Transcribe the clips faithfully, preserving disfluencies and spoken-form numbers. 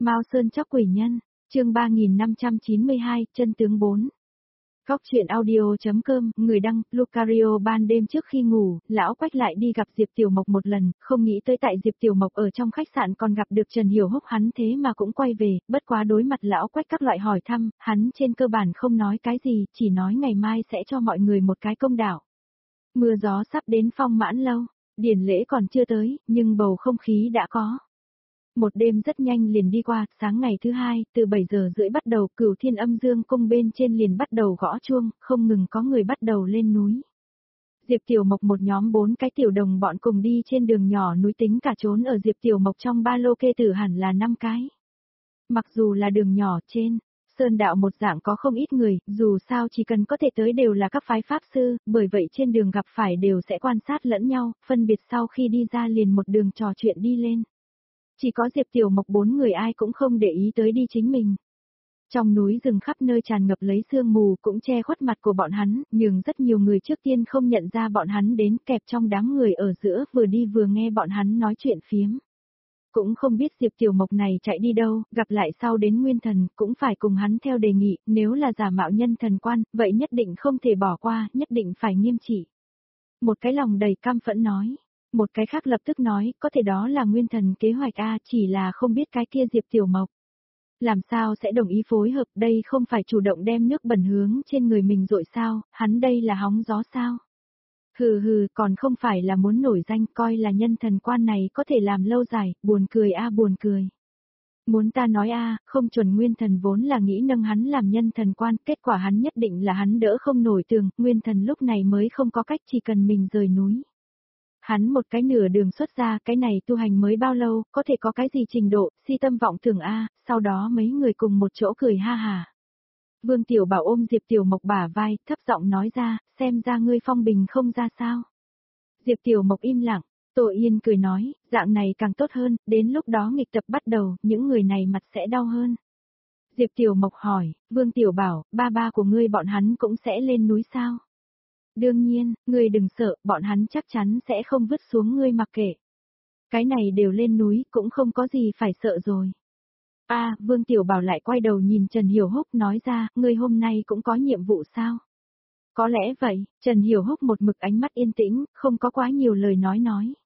Mao Sơn Chóc Quỷ Nhân, chương ba nghìn năm trăm chín mươi hai, chân tướng bốn. Góc truyện audio.com, người đăng, Lucario. Ban đêm trước khi ngủ, lão Quách lại đi gặp Diệp Tiểu Mộc một lần, không nghĩ tới tại Diệp Tiểu Mộc ở trong khách sạn còn gặp được Trần Hiểu Húc, hắn thế mà cũng quay về, bất quá đối mặt lão Quách các loại hỏi thăm, hắn trên cơ bản không nói cái gì, chỉ nói ngày mai sẽ cho mọi người một cái công đạo. Mưa gió sắp đến Phong Mãn Lâu, điển lễ còn chưa tới, nhưng bầu không khí đã có. Một đêm rất nhanh liền đi qua, sáng ngày thứ hai, từ bảy giờ rưỡi bắt đầu, Cửu Thiên Âm Dương cung bên trên liền bắt đầu gõ chuông, không ngừng có người bắt đầu lên núi. Diệp Tiểu Mộc một nhóm bốn cái tiểu đồng bọn cùng đi trên đường nhỏ núi, tính cả trốn ở Diệp Tiểu Mộc trong ba lô kê tử hẳn là năm cái. Mặc dù là đường nhỏ trên sơn đạo một dạng có không ít người, dù sao chỉ cần có thể tới đều là các phái pháp sư, bởi vậy trên đường gặp phải đều sẽ quan sát lẫn nhau, phân biệt sau khi đi ra liền một đường trò chuyện đi lên. Chỉ có Diệp Tiểu Mộc bốn người ai cũng không để ý tới đi chính mình. Trong núi rừng khắp nơi tràn ngập lấy sương mù cũng che khuất mặt của bọn hắn, nhưng rất nhiều người trước tiên không nhận ra bọn hắn đến, kẹp trong đám người ở giữa vừa đi vừa nghe bọn hắn nói chuyện phiếm. Cũng không biết Diệp Tiểu Mộc này chạy đi đâu, gặp lại sau đến Nguyên Thần, cũng phải cùng hắn theo đề nghị, nếu là giả mạo nhân thần quan, vậy nhất định không thể bỏ qua, nhất định phải nghiêm trị. Một cái lòng đầy căm phẫn nói. Một cái khác lập tức nói, có thể đó là Nguyên Thần kế hoạch a, chỉ là không biết cái kia Diệp Tiểu Mộc làm sao sẽ đồng ý phối hợp, đây không phải chủ động đem nước bẩn hướng trên người mình rội sao, hắn đây là hóng gió sao? Hừ hừ, còn không phải là muốn nổi danh, coi là nhân thần quan này có thể làm lâu dài, buồn cười a buồn cười. Muốn ta nói a, không chuẩn Nguyên Thần vốn là nghĩ nâng hắn làm nhân thần quan, kết quả hắn nhất định là hắn đỡ không nổi tường, Nguyên Thần lúc này mới không có cách, chỉ cần mình rời núi. Hắn một cái nửa đường xuất ra, cái này tu hành mới bao lâu, có thể có cái gì trình độ, si tâm vọng tưởng a, sau đó mấy người cùng một chỗ cười ha hà. Vương Tiểu Bảo ôm Diệp Tiểu Mộc bả vai, thấp giọng nói ra, xem ra ngươi phong bình không ra sao. Diệp Tiểu Mộc im lặng, Tô Yên cười nói, dạng này càng tốt hơn, đến lúc đó nghịch tập bắt đầu, những người này mặt sẽ đau hơn. Diệp Tiểu Mộc hỏi, Vương Tiểu Bảo, ba ba của ngươi bọn hắn cũng sẽ lên núi sao? Đương nhiên, ngươi đừng sợ, bọn hắn chắc chắn sẽ không vứt xuống ngươi mặc kệ. Cái này đều lên núi, cũng không có gì phải sợ rồi. A, à, Vương Tiểu Bảo lại quay đầu nhìn Trần Hiểu Húc nói ra, ngươi hôm nay cũng có nhiệm vụ sao? Có lẽ vậy, Trần Hiểu Húc một mực ánh mắt yên tĩnh, không có quá nhiều lời nói nói.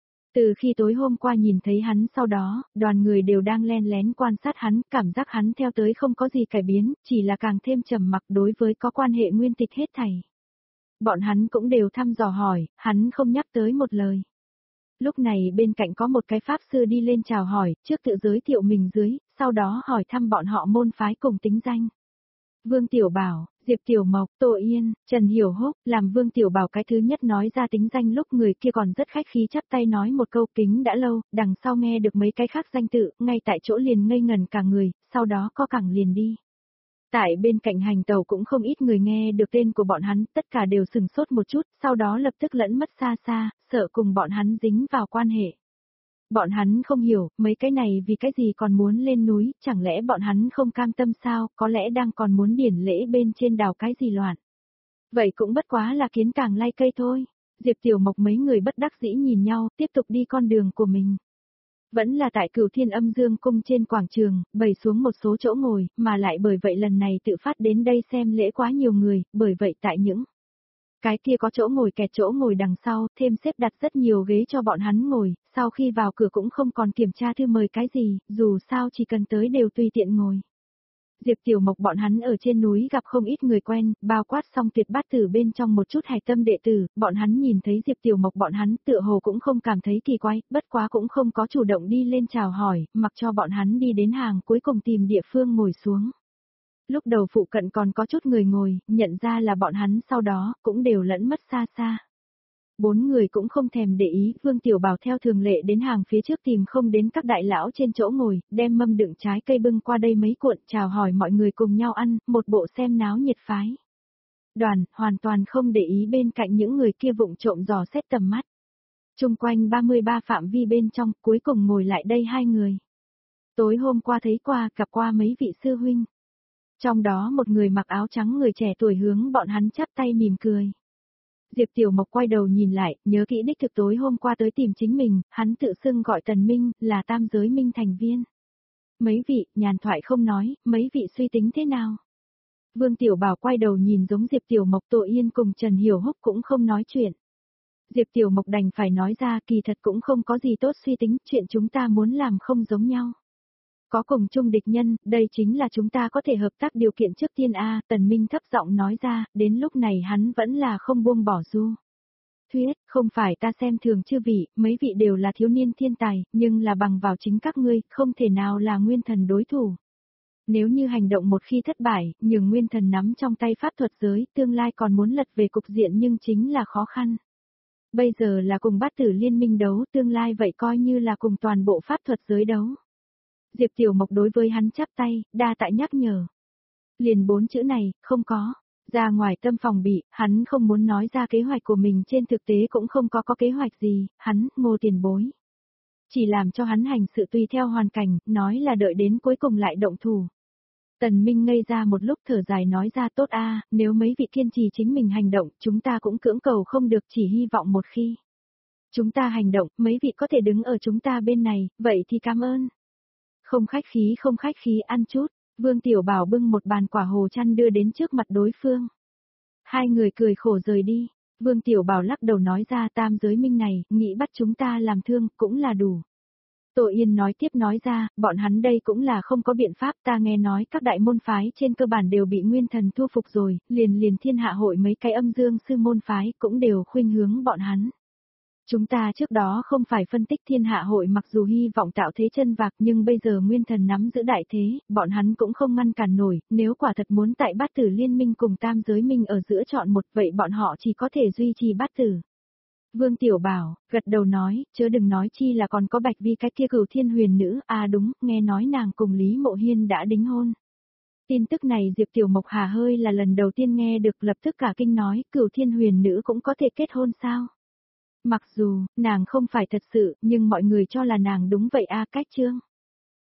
Từ khi tối hôm qua nhìn thấy hắn sau đó, đoàn người đều đang len lén quan sát hắn, cảm giác hắn theo tới không có gì cải biến, chỉ là càng thêm trầm mặc đối với có quan hệ nguyên tịch hết thảy. Bọn hắn cũng đều thăm dò hỏi, hắn không nhắc tới một lời. Lúc này bên cạnh có một cái pháp sư đi lên chào hỏi, trước tự giới thiệu mình dưới, sau đó hỏi thăm bọn họ môn phái cùng tính danh. Vương Tiểu Bảo, Diệp Tiểu Mộc, Tô Yên, Trần Hiểu Húc, làm Vương Tiểu Bảo cái thứ nhất nói ra tính danh lúc người kia còn rất khách khí chắp tay nói một câu kính đã lâu, đằng sau nghe được mấy cái khác danh tự, ngay tại chỗ liền ngây ngần cả người, sau đó co cẳng liền đi. Tại bên cạnh hành tàu cũng không ít người nghe được tên của bọn hắn, tất cả đều sừng sốt một chút, sau đó lập tức lẫn mất xa xa, sợ cùng bọn hắn dính vào quan hệ. Bọn hắn không hiểu, mấy cái này vì cái gì còn muốn lên núi, chẳng lẽ bọn hắn không cam tâm sao, có lẽ đang còn muốn điển lễ bên trên đào cái gì loạn. Vậy cũng bất quá là kiến càng lai cây thôi. Diệp Tiểu Mộc mấy người bất đắc dĩ nhìn nhau, tiếp tục đi con đường của mình. Vẫn là tại Cửu Thiên Âm Dương cung trên quảng trường, bày xuống một số chỗ ngồi, mà lại bởi vậy lần này tự phát đến đây xem lễ quá nhiều người, bởi vậy tại những cái kia có chỗ ngồi kẹt chỗ ngồi đằng sau, thêm xếp đặt rất nhiều ghế cho bọn hắn ngồi, sau khi vào cửa cũng không còn kiểm tra thư mời cái gì, dù sao chỉ cần tới đều tùy tiện ngồi. Diệp Tiểu Mộc bọn hắn ở trên núi gặp không ít người quen, bao quát xong Tuyệt Bát Tử bên trong một chút hạch tâm đệ tử, bọn hắn nhìn thấy Diệp Tiểu Mộc bọn hắn tựa hồ cũng không cảm thấy kỳ quái, bất quá cũng không có chủ động đi lên chào hỏi, mặc cho bọn hắn đi đến hàng cuối cùng tìm địa phương ngồi xuống. Lúc đầu phụ cận còn có chút người ngồi, nhận ra là bọn hắn sau đó, cũng đều lẫn mất xa xa. Bốn người cũng không thèm để ý, Vương Tiểu Bảo theo thường lệ đến hàng phía trước tìm không đến các đại lão trên chỗ ngồi, đem mâm đựng trái cây bưng qua đây mấy cuộn, chào hỏi mọi người cùng nhau ăn, một bộ xem náo nhiệt phái. Đoàn, hoàn toàn không để ý bên cạnh những người kia vụng trộm dò xét tầm mắt. Trung quanh ba mươi ba phạm vi bên trong, cuối cùng ngồi lại đây hai người. Tối hôm qua thấy qua, gặp qua mấy vị sư huynh. Trong đó một người mặc áo trắng người trẻ tuổi hướng bọn hắn chắp tay mỉm cười. Diệp Tiểu Mộc quay đầu nhìn lại, nhớ kỹ đích thực tối hôm qua tới tìm chính mình, hắn tự xưng gọi Tần Minh, là tam giới minh thành viên. Mấy vị, nhàn thoại không nói, mấy vị suy tính thế nào? Vương Tiểu Bảo quay đầu nhìn giống Diệp Tiểu Mộc, Tổ Yên cùng Trần Hiểu Húc cũng không nói chuyện. Diệp Tiểu Mộc đành phải nói ra, kỳ thật cũng không có gì tốt suy tính, chuyện chúng ta muốn làm không giống nhau. Có cùng chung địch nhân, đây chính là chúng ta có thể hợp tác điều kiện trước tiên a. Tần Minh thấp giọng nói ra, đến lúc này hắn vẫn là không buông bỏ Du Thuyết, không phải ta xem thường chư vị, mấy vị đều là thiếu niên thiên tài, nhưng là bằng vào chính các ngươi, không thể nào là nguyên thần đối thủ. Nếu như hành động một khi thất bại, nhường nguyên thần nắm trong tay pháp thuật giới, tương lai còn muốn lật về cục diện nhưng chính là khó khăn. Bây giờ là cùng bát tử liên minh đấu, tương lai vậy coi như là cùng toàn bộ pháp thuật giới đấu. Diệp Tiểu Mộc đối với hắn chắp tay, đa tại nhắc nhở. Liền bốn chữ này, không có. Ra ngoài tâm phòng bị, hắn không muốn nói ra kế hoạch của mình, trên thực tế cũng không có có kế hoạch gì, hắn, Ngô tiền bối. Chỉ làm cho hắn hành sự tùy theo hoàn cảnh, nói là đợi đến cuối cùng lại động thủ. Tần Minh ngây ra một lúc thở dài nói ra tốt a, nếu mấy vị kiên trì chính mình hành động, chúng ta cũng cưỡng cầu không được, chỉ hy vọng một khi. Chúng ta hành động, mấy vị có thể đứng ở chúng ta bên này, vậy thì cảm ơn. Không khách khí không khách khí ăn chút, Vương Tiểu Bảo bưng một bàn quả hồ chăn đưa đến trước mặt đối phương. Hai người cười khổ rời đi, Vương Tiểu Bảo lắc đầu nói ra tam giới minh này, nghĩ bắt chúng ta làm thương, cũng là đủ. Tổ Yên nói tiếp nói ra, bọn hắn đây cũng là không có biện pháp, ta nghe nói các đại môn phái trên cơ bản đều bị nguyên thần thu phục rồi, liền liền thiên hạ hội mấy cái âm dương sư môn phái cũng đều khuynh hướng bọn hắn. Chúng ta trước đó không phải phân tích thiên hạ hội mặc dù hy vọng tạo thế chân vạc nhưng bây giờ nguyên thần nắm giữ đại thế, bọn hắn cũng không ngăn cản nổi, nếu quả thật muốn tại bát tử liên minh cùng tam giới minh ở giữa chọn một vậy bọn họ chỉ có thể duy trì bát tử. Vương Tiểu Bảo, gật đầu nói, chớ đừng nói chi là còn có Bạch Vi cái kia Cửu Thiên Huyền nữ, à đúng, nghe nói nàng cùng Lý Mộ Hiên đã đính hôn. Tin tức này Diệp Tiểu Mộc Hà hơi là lần đầu tiên nghe được, lập tức cả kinh nói, Cửu Thiên Huyền nữ cũng có thể kết hôn sao? Mặc dù, nàng không phải thật sự, nhưng mọi người cho là nàng đúng vậy a, cách chương.